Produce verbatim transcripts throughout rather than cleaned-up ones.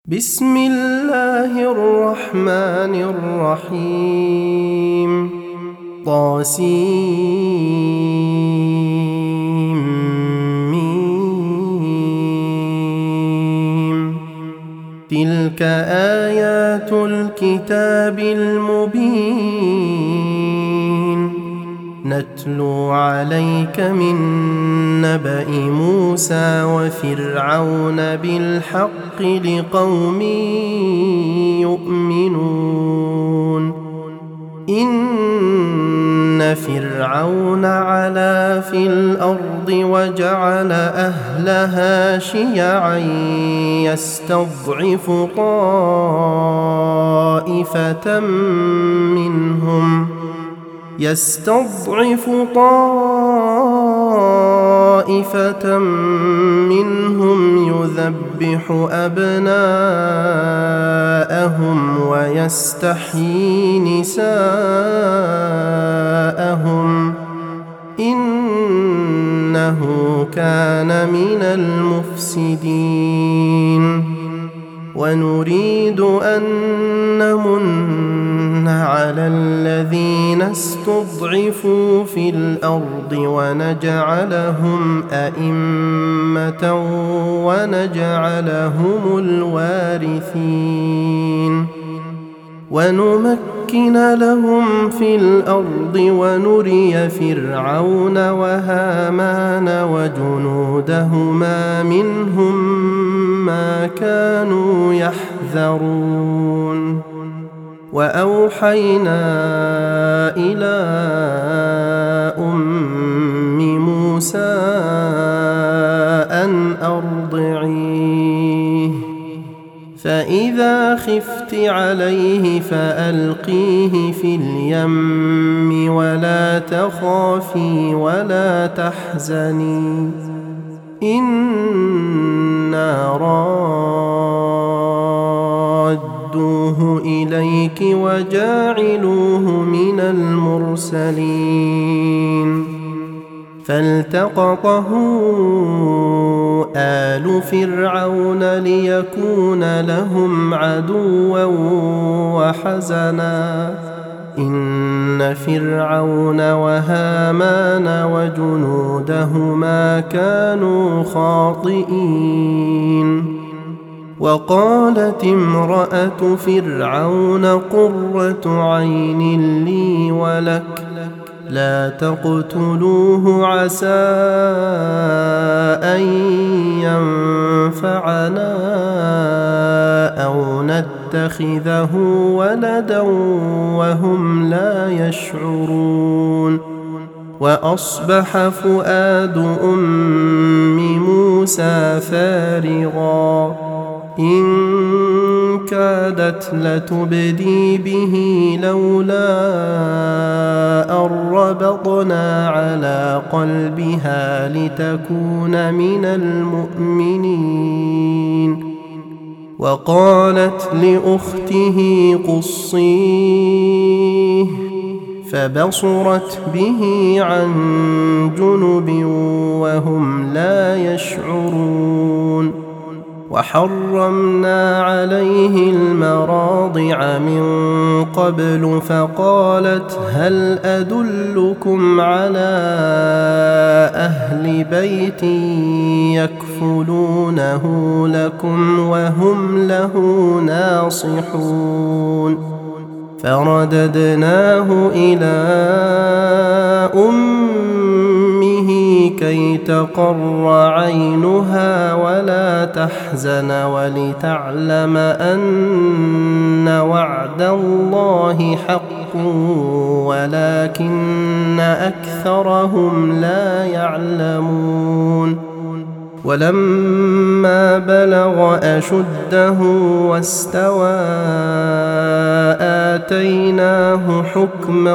بسم الله الرحمن الرحيم طاسيم تلك آيات الكتاب المبين نتلو عليك من نبأ موسى وفرعون بالحق لقوم يؤمنون إن فرعون علا في الأرض وجعل أهلها شيعا يستضعف طائفة منهم يستضعف طائفة منهم يذبح أبناءهم ويستحيي نساءهم إنه كان من المفسدين ونريد أن نمن على الذين استضعفوا في الأرض ونجعلهم أئمة ونجعلهم الوارثين ونمكن لهم في الأرض ونري فرعون وهامان وجنودهما منهم ما كانوا يحذرون وأوحينا إلى أم موسى أن أرضعيه فإذا خفت عليه فألقيه في اليم ولا تخافي ولا تحزني إنا رادوه إليك وجاعلوه من المرسلين فالتقطه آل فرعون ليكون لهم عدوا وحزنا إن فرعون وهامان وجنودهما كانوا خاطئين وقالت امرأة فرعون قرة عين لي ولك لا تقتلوه عسى أن ينفعنا أو نتخذه ولدا وهم لا يشعرون وأصبح فؤاد أم موسى فارغا إن كادت لتبدي به لولا أن ربطنا على قلبها لتكون من المؤمنين وقالت لأخته قصيه فبصرت به عن جنب وهم لا يشعرون وحرمنا عليه المراضع من قبل فقالت هل أدلكم على أهل بيت يكفلونه لكم وهم له ناصحون فرددناه إلى أمه كي تقر عينها ولا تحزن ولتعلم أن وعد الله حق ولكن أكثرهم لا يعلمون ولما بلغ أشده واستوى آتيناه حكما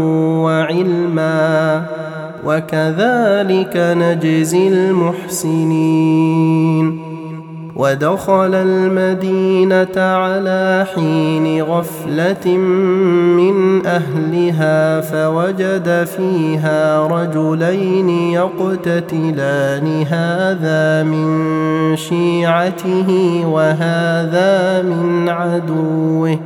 وعلما وكذلك نجزي المحسنين ودخل المدينة على حين غفلة من أهلها فوجد فيها رجلين يقتتلان هذا من شيعته وهذا من عدوه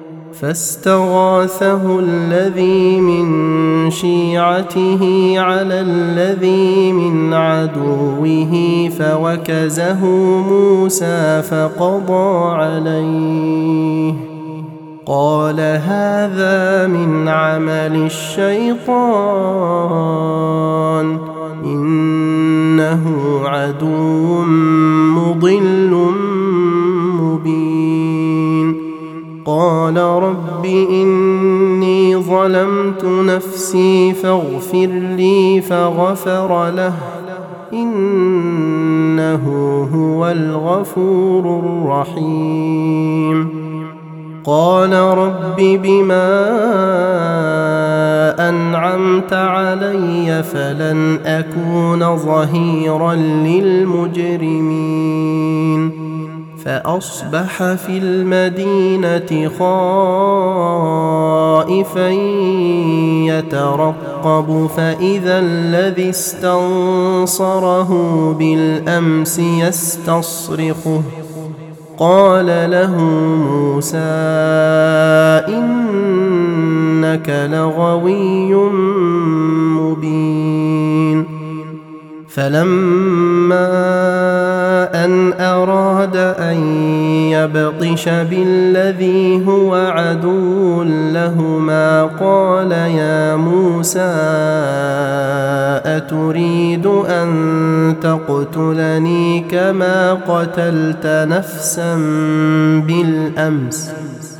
فاستغاثه الذي من شيعته على الذي من عدوه فوكزه موسى فقضى عليه قال هذا من عمل الشيطان إنه عدو مضل مبين قال رب إني ظلمت نفسي فاغفر لي فغفر له إنه هو الغفور الرحيم قال رب بما أنعمت علي فلن أكون ظهيرا للمجرمين فأصبح في المدينة خائفا يترقب فإذا الذي استنصره بالأمس يستصرخه قال له موسى إنك لغوي مبين فلما أن أراد أن يبطش بالذي هو عدو لهما قال يا موسى أتريد أن تقتلني كما قتلت نفسا بالأمس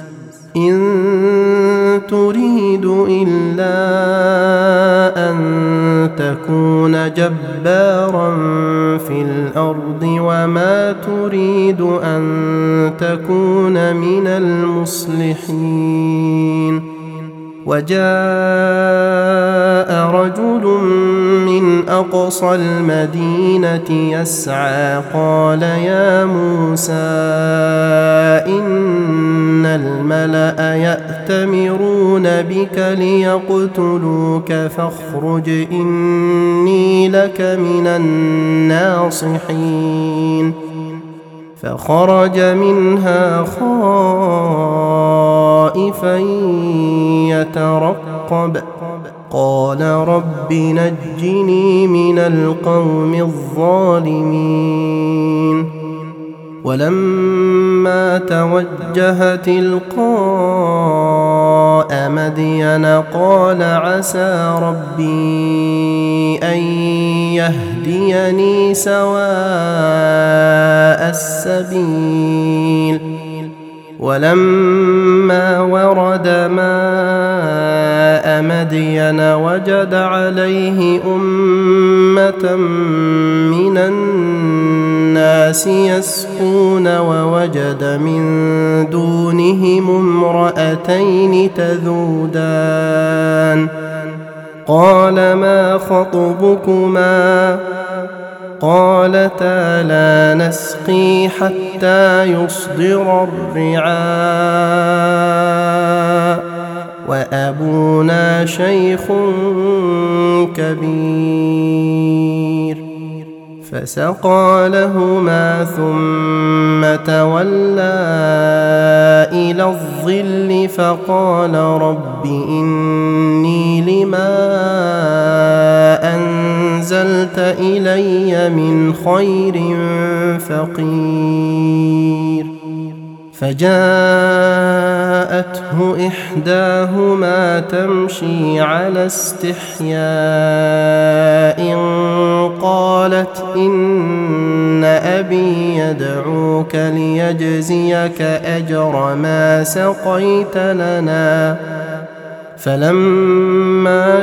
إن تريد إلا أن تكون جبارا في الأرض وما تريد أن تكون من المصلحين وجاء رجل من أقصى المدينة يسعى قال يا موسى إن الملأ يأتمرون بك ليقتلوك فاخرج إني لك من الناصحين فخرج منها خائفا يترقب قال رب نجني من القوم الظالمين ولما توجه تلقاء مدين قال عسى ربي أن يهديني سواء السبيل ولما ورد ماء مدين وجد عليه أمة من الناس يسقون ووجد من دونهم امرأتين تذودان قال ما خطبكما قالتا لا نسقي حتى يصدر الرعاء وأبونا شيخ كبير فسقى لهما ثم تولى إلى الظل فقال رب إني لما أنزلت إلي من خير فقير فجاءته إحداهما تمشي على استحياء قالت إن أبي يدعوك ليجزيك أجر ما سقيت لنا فلما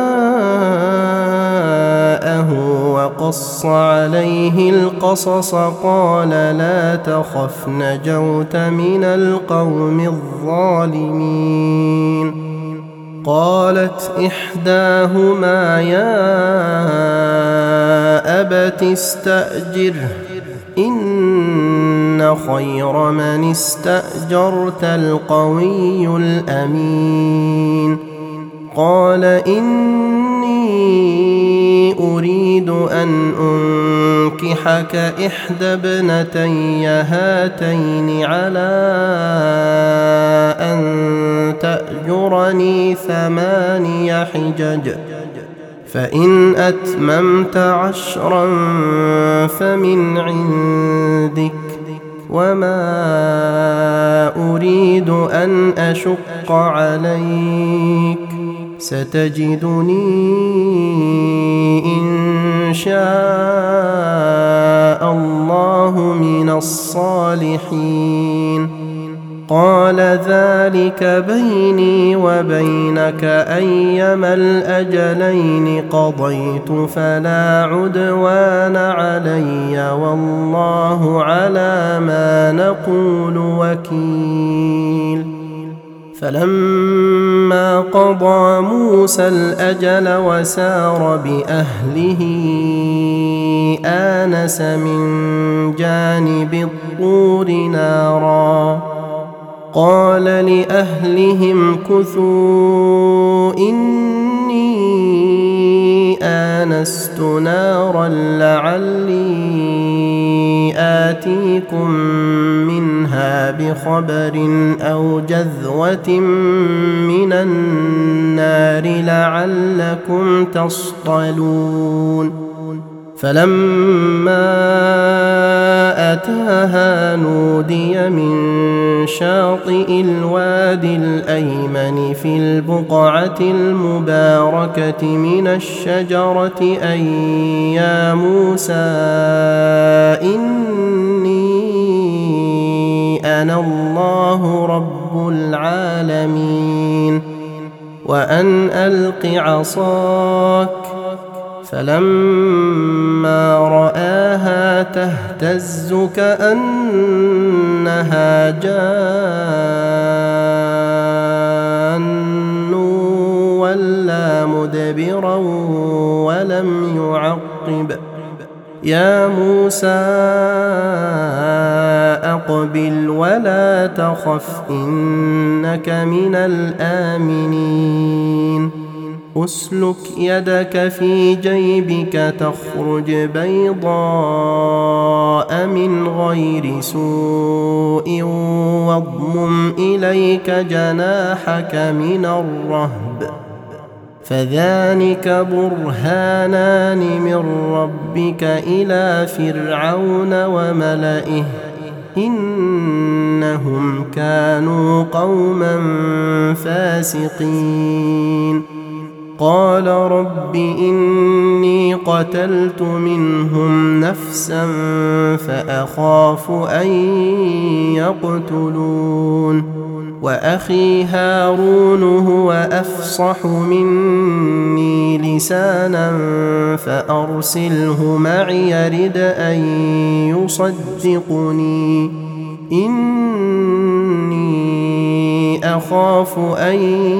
جاءه وقص عليه القصص قال لا تخف نجوت من القوم الظالمين قالت إحداهما يا أبت استأجره إن خير من استأجرت القوي الأمين. قال إني أريد أن أنكحك إحدى ابنتي هاتين على أن تأجرني ثماني حجج، فإن أتممت عشرا فمن عندك، وما أريد أن أشق عليك، ستجدني إن شاء الله من الصالحين. قال ذلك بيني وبينك أيما الأجلين قضيت فلا عدوان علي، والله على ما نقول وكيل. فلما قضى موسى الأجل وسار بأهله آنس من جانب الطور نارا، قال لأهلهم كثوا إني آنست نارا لعلي آتيكم منها بخبر أو جذوة من النار لعلكم تصطلون. فلما أتاها نودي من شاطئ الوادي الأيمن في البقعة المباركة من الشجرة أن يا موسى إني أنا الله رب العالمين، وأن ألق عصاك. فلما رآها تهتز كأنها جان ولا مدبرا ولم يعقب. يا موسى أقبل ولا تخف إنك من الآمنين. أسلك يدك في جيبك تخرج بيضاء من غير سوء واضمم إليك جناحك من الرهب، فذلك برهانان من ربك إلى فرعون وملئه إنهم كانوا قوما فاسقين. قال رب إني قتلت منهم نفسا فأخاف أن يقتلون، وأخي هارون هو أفصح مني لسانا فأرسله معي يرد أن يصدقني إني أخاف أن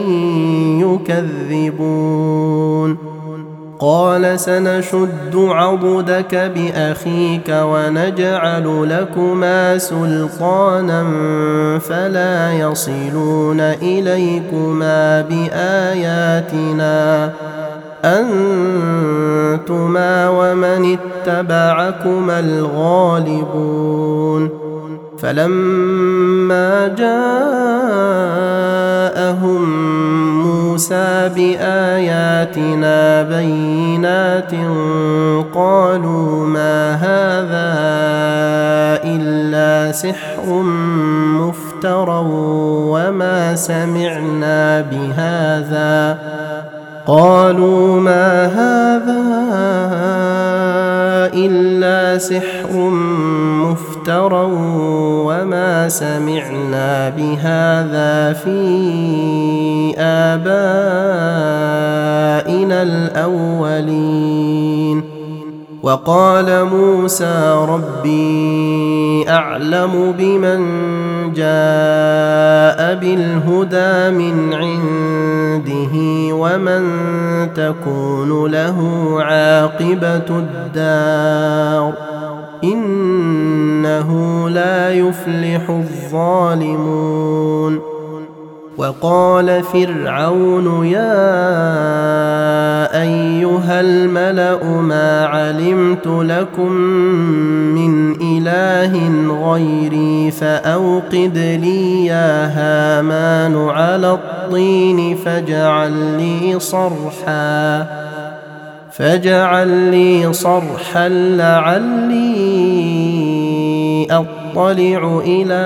يكذبون. قال سنشد عضدك بأخيك ونجعل لكما سلطانا فلا يصلون إليكما بآياتنا أنتما ومن اتبعكما الغالبون. فلما جاءهم موسى بآياتنا بينات قالوا ما هذا إلا سحر مفترى وما سمعنا بهذا قالوا ما هذا إلا سحر مفترى وما سمعنا بهذا في آبائنا الأولين. وقال موسى ربي أعلم بمن جاء بالهدى من عنده ومن تكون له عاقبة الدار إنه لا يفلح الظالمون. وقال فرعون يا أيها الملأ ما علمت لكم من إله غيري فأوقد لي يا هامان على الطين فاجعل لي صرحا فاجعل لي صرحا لعلي أطلع إلى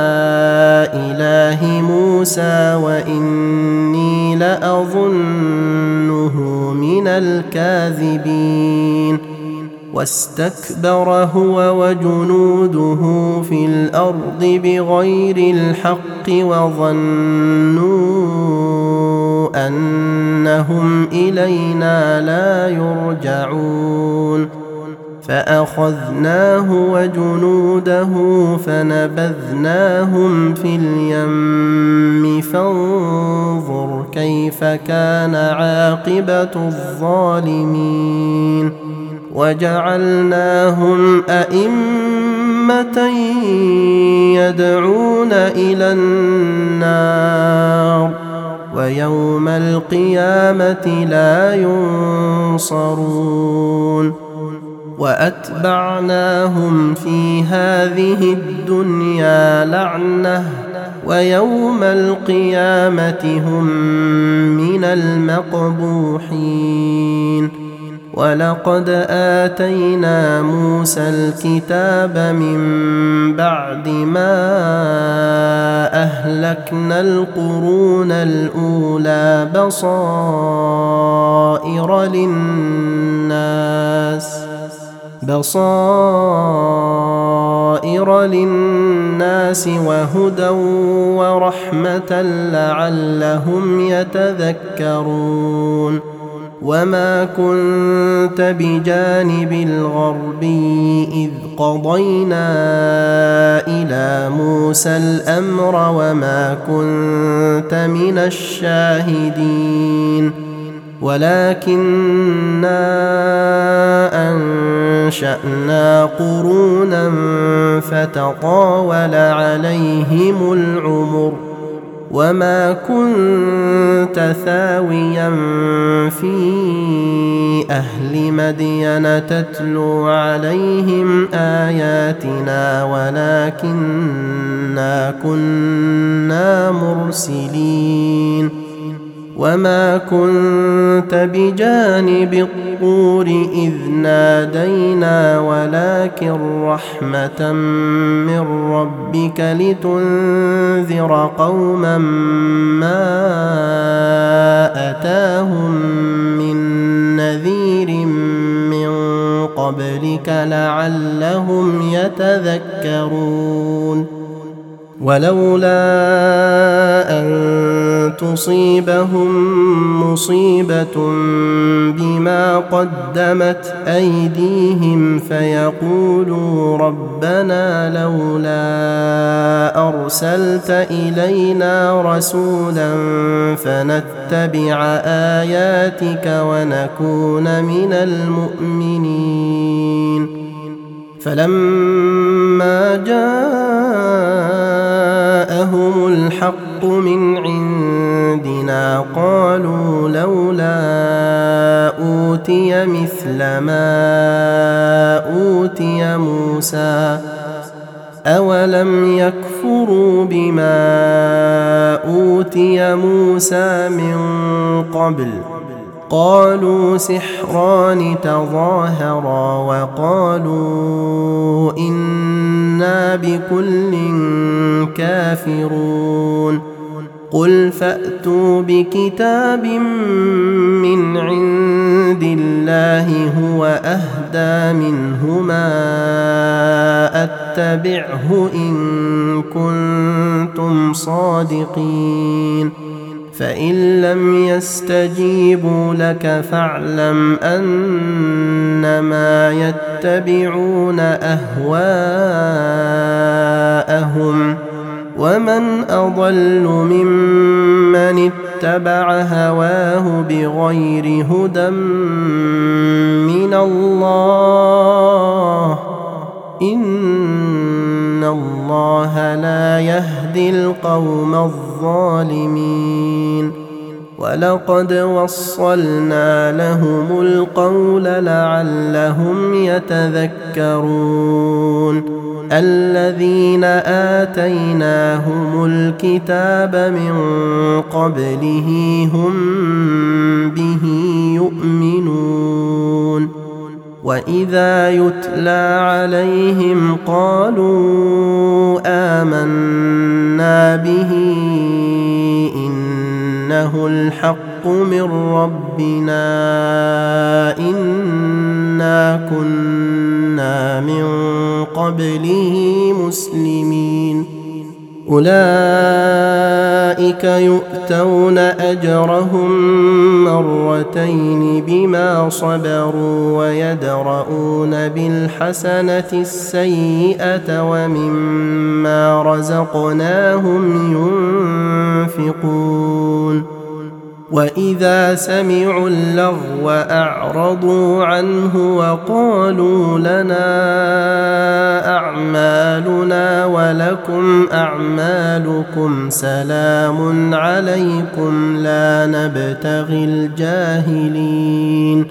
إله موسى وإني لأظنه من الكاذبين. واستكبر هو وجنوده في الأرض بغير الحق وظنوا أنهم إلينا لا يرجعون. فأخذناه وجنوده فنبذناهم في اليم فانظر كيف كان عاقبة الظالمين. وجعلناهم أئمة يدعون إلى النار ويوم القيامة لا ينصرون. وأتبعناهم في هذه الدنيا لعنة ويوم القيامة هم من المقبوحين. ولقد آتينا موسى الكتاب من بعد ما أهلكنا القرون الأولى بصائر للناس بصائر للناس وهدى ورحمة لعلهم يتذكرون. وما كنت بجانب الغربي إذ قضينا إلى موسى الأمر وما كنت من الشاهدين ولكننا أنشأنا قرونا فتطاول عليهم العمر وما كنت ثاويا في أهل مدين تتلو عليهم آياتنا ولكننا كنا مرسلين. وما كنت بجانب الطور إذ نادينا ولكن رحمة من ربك لتنذر قوما ما أتاهم من نذير من قبلك لعلهم يتذكرون. ولولا أن تصيبهم مصيبة بما قدمت أيديهم فيقولوا ربنا لولا أرسلت إلينا رسولا فنتبع آياتك ونكون من المؤمنين. فلما جاءهم الحق من عندنا قالوا لولا أوتي مثل ما أوتي موسى أولم يكفروا بما أوتي موسى من قبل قالوا سحران تظاهرا وقالوا إنا بكل كافرون. قل فأتوا بكتاب من عند الله هو أهدى منهما أتبعه إن كنتم صادقين. فإن لم يستجيبوا لك فاعلم أنما يتبعون أهواءهم ومن أضل ممن اتبع هواه بغير هدى من الله إن الله لا يهدي القوم الظالمين ولقد وصلنا لهم القول لعلهم يتذكرون الذين آتيناهم الكتاب من قبله هم به يؤمنون وإذا يتلى عليهم قالوا آمنا به إنه الحق من ربنا إنا كنا من قبله مسلمين أولئك يؤتون أجرهم مرتين بما صبروا ويدرؤون بالحسنة السيئة ومما رزقناهم ينفقون وإذا سمعوا اللغو أعرضوا عنه وقالوا لنا أعمالنا ولكم أعمالكم سلام عليكم لا نبتغي الجاهلين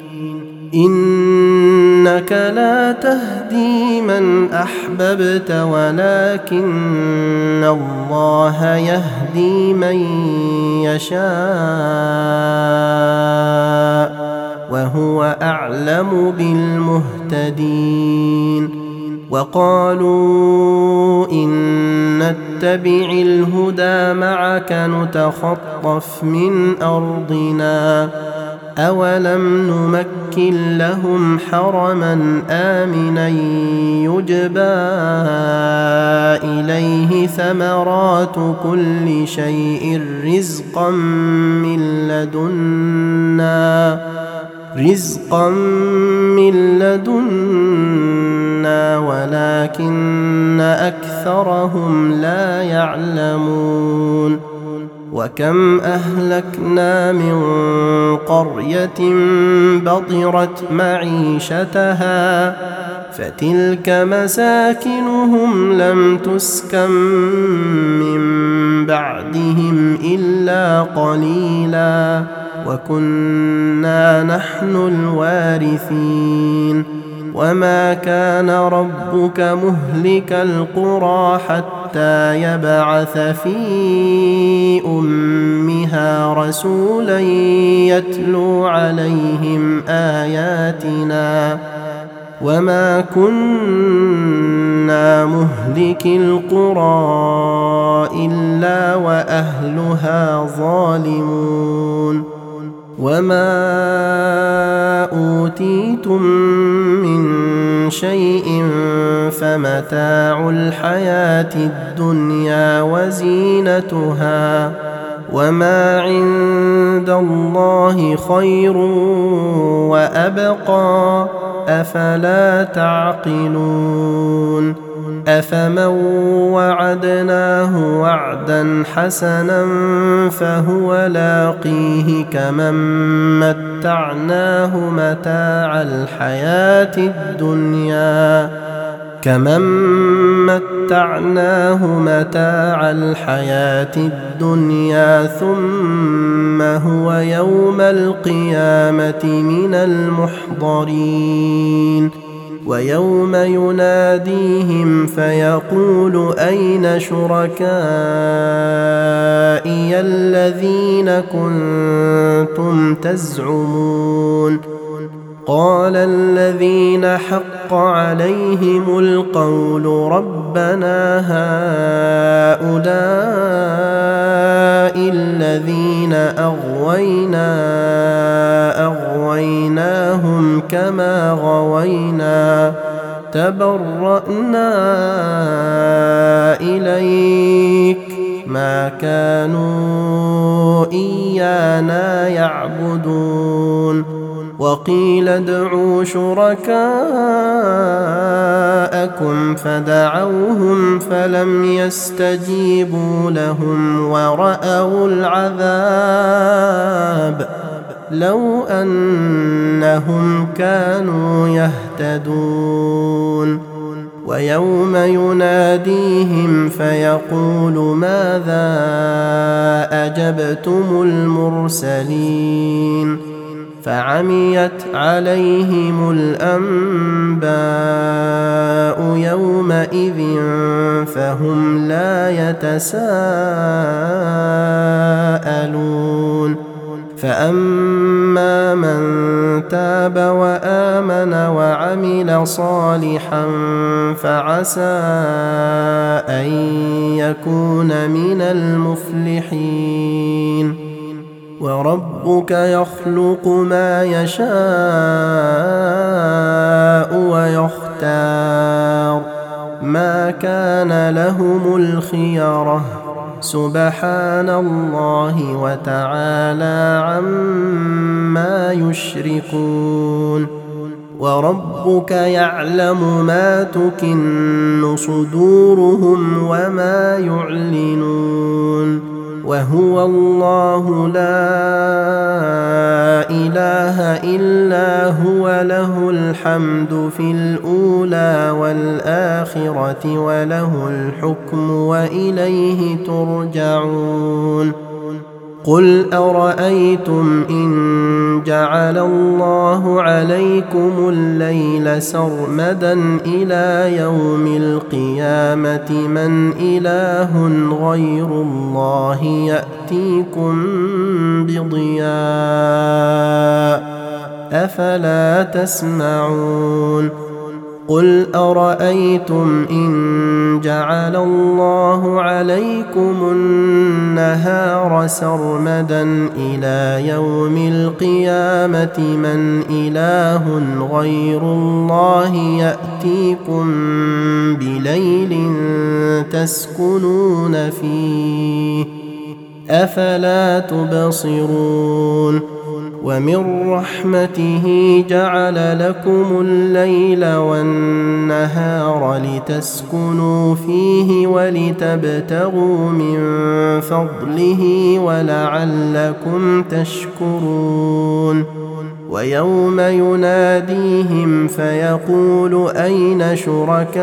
إنك لا تهدي من أحببت ولكن الله يهدي من يشاء وهو أعلم بالمهتدين وقالوا إن نتبع الهدى معك نتخطف من أرضنا أولم نمكن لهم حرما آمنا يجبى إليه ثمرات كل شيء رزقا من لدنا رزقا من لدنا ولكن أكثرهم لا يعلمون وكم أهلكنا من قرية بطرت معيشتها فتلك مساكنهم لم تسكن من بعدهم إلا قليلا وكنا نحن الوارثين وما كان ربك مهلك القرى حتى يبعث في أمها رسولا يتلو عليهم آياتنا وما كنا مهلك القرى إلا وأهلها ظالمون وما أوتيتم من شيء فمتاع الحياة الدنيا وزينتها وما عند الله خير وأبقى أفلا تعقلون أفمن وعدناه وعدا حسنا فهو لاقيه كمن متعناه متاع الحياة الدنيا كمن متعناه متاع الحياة الدنيا ثم هو يوم القيامة من المحضرين ويوم يناديهم فيقول أين شركائي الذين كنتم تزعمون قال الذين حق عليهم القول ربنا هؤلاء الذين أغوينا أغويناهم كما غوينا تبرأنا إليك ما كانوا إيانا يعبدون وقيل ادعوا شركاءكم فدعوهم فلم يستجيبوا لهم ورأوا العذاب لو أنهم كانوا يهتدون ويوم يناديهم فيقول ماذا أجبتم المرسلين فعميت عليهم الأنباء يومئذ فهم لا يتساءلون فأما من تاب وآمن وعمل صالحا فعسى أن يكون من المفلحين وربك يخلق ما يشاء ويختار ما كان لهم الخيرة سبحان الله وتعالى عما يشركون وربك يعلم ما تكن صدورهم وما يعلنون وهو الله لا إله إلا هو له الحمد في الأولى والآخرة وله الحكم وإليه ترجعون قل أرأيتم إن جعل الله عليكم الليل سرمدا إلى يوم القيامة من إله غير الله يأتيكم بضياء أفلا تسمعون قل أرأيتم إن جعل الله عليكم النهار سرمدا إلى يوم القيامة من إله غير الله يأتيكم بليل تسكنون فيه أفلا تبصرون ومن رحمته جعل لكم الليل والنهار لتسكنوا فيه ولتبتغوا من فضله ولعلكم تشكرون ويوم يناديهم فيقول أين شركائي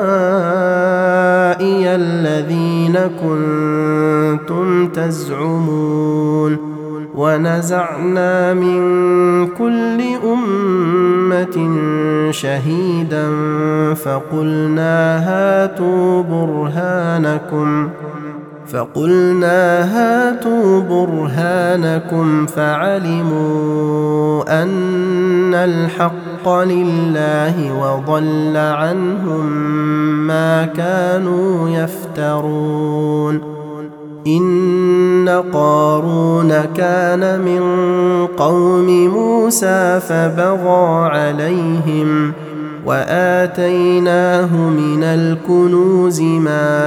الذين كنتم تزعمون ونزعنا من كل أمة شهيدا فقلنا هاتوا برهانكم فقلنا هاتوا برهانكم فعلموا أن الحق لله وضل عنهم ما كانوا يفترون إن قارون كان من قوم موسى فبغى عليهم وآتيناه من الكنوز ما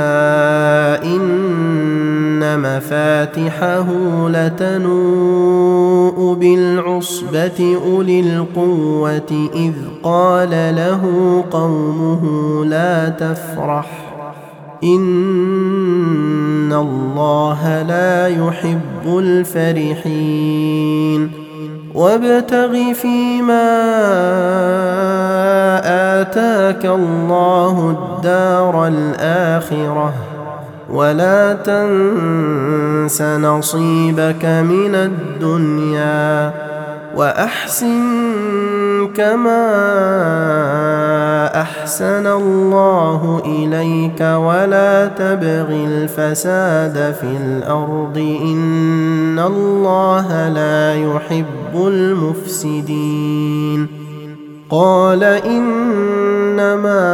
إن مفاتحه لتنوء بالعصبة أولي القوة إذ قال له قومه لا تفرح إن الله لا يحب الفرحين وابتغ فيما آتاك الله الدار الآخرة ولا تنس نصيبك من الدنيا وأحسن كما أحسن الله إليك ولا تبغ الفساد في الأرض إن الله لا يحب المفسدين قال إنما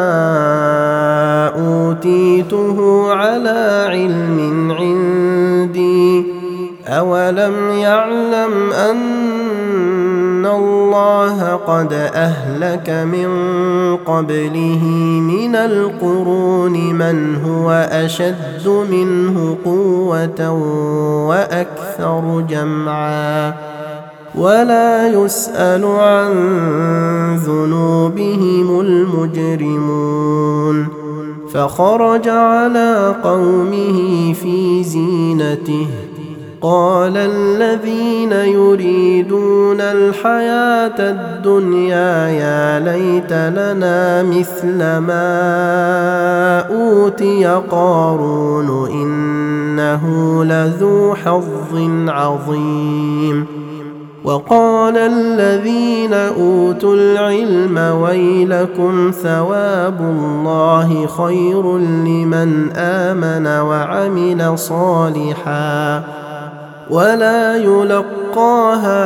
أوتيته على علم عندي أولم يعلم أن الله قد أهلك من قبله من القرون من هو أشد منه قوة وأكثر جمعا ولا يسأل عن ذنوبهم المجرمون فخرج على قومه في زينته قال الذين يريدون الحياة الدنيا يا ليت لنا مثل ما أوتي قارون إنه لذو حظ عظيم. وقال الذين أوتوا العلم ويلكم ثواب الله خير لمن آمن وعمل صالحا ولا يلقاها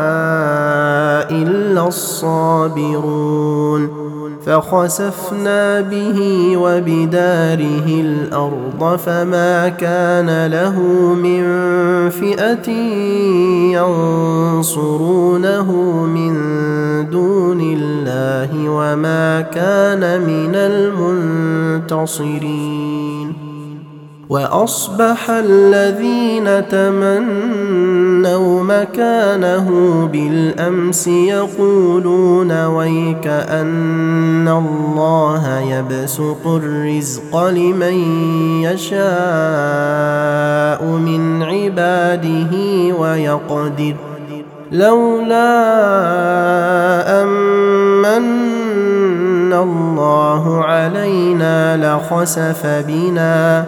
إلا الصابرون. فخسفنا به وبداره الأرض فما كان له من فئة ينصرونه من دون الله وما كان من المنتصرين. وأصبح الذين تمنوا مكانه بالأمس يقولون ويك أن الله يبسط الرزق لمن يشاء من عباده ويقدر لولا أمن الله علينا لخسف بنا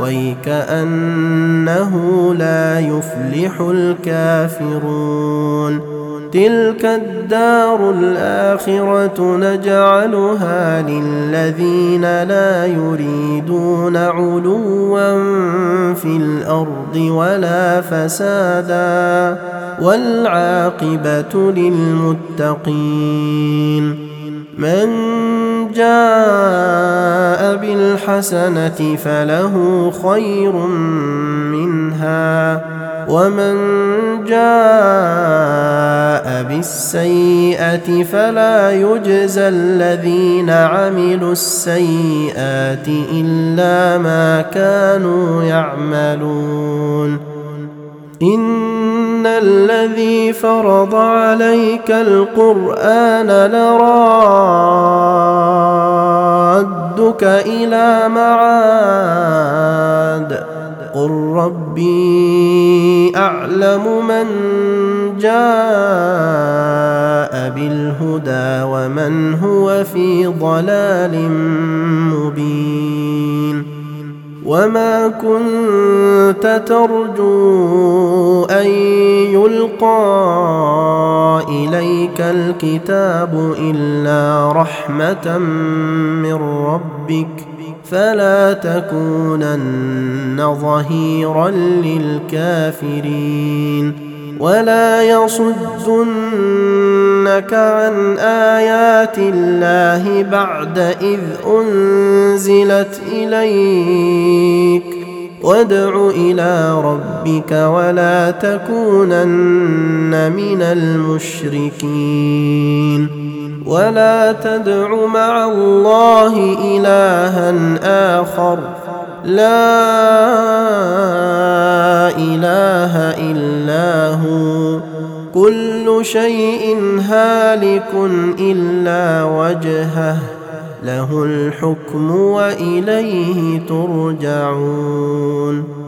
ويكأنه لا يفلح الكافرون. تلك الدار الآخرة نجعلها للذين لا يريدون علوا في الأرض ولا فسادا والعاقبة للمتقين. من جاء بالحسنة فله خير منها ومن جاء بالسيئة فلا يجزى الذين عملوا السيئات إلا ما كانوا يعملون. إن الذي فرض عليك القرآن لرادك إلى معاد قل ربي أعلم من جاء بالهدى ومن هو في ضلال مبين. وما كنت ترجو أن يلقى إليك الكتاب إلا رحمة من ربك فلا تكونن ظهيرا للكافرين. ولا يصدنك عن آيات الله بعد إذ أنزلت إليك وادع إلى ربك ولا تكونن من المشركين. ولا تدع مع الله إلها آخر لا إله إلا هو كل شيء هالك إلا وجهه له الحكم وإليه ترجعون.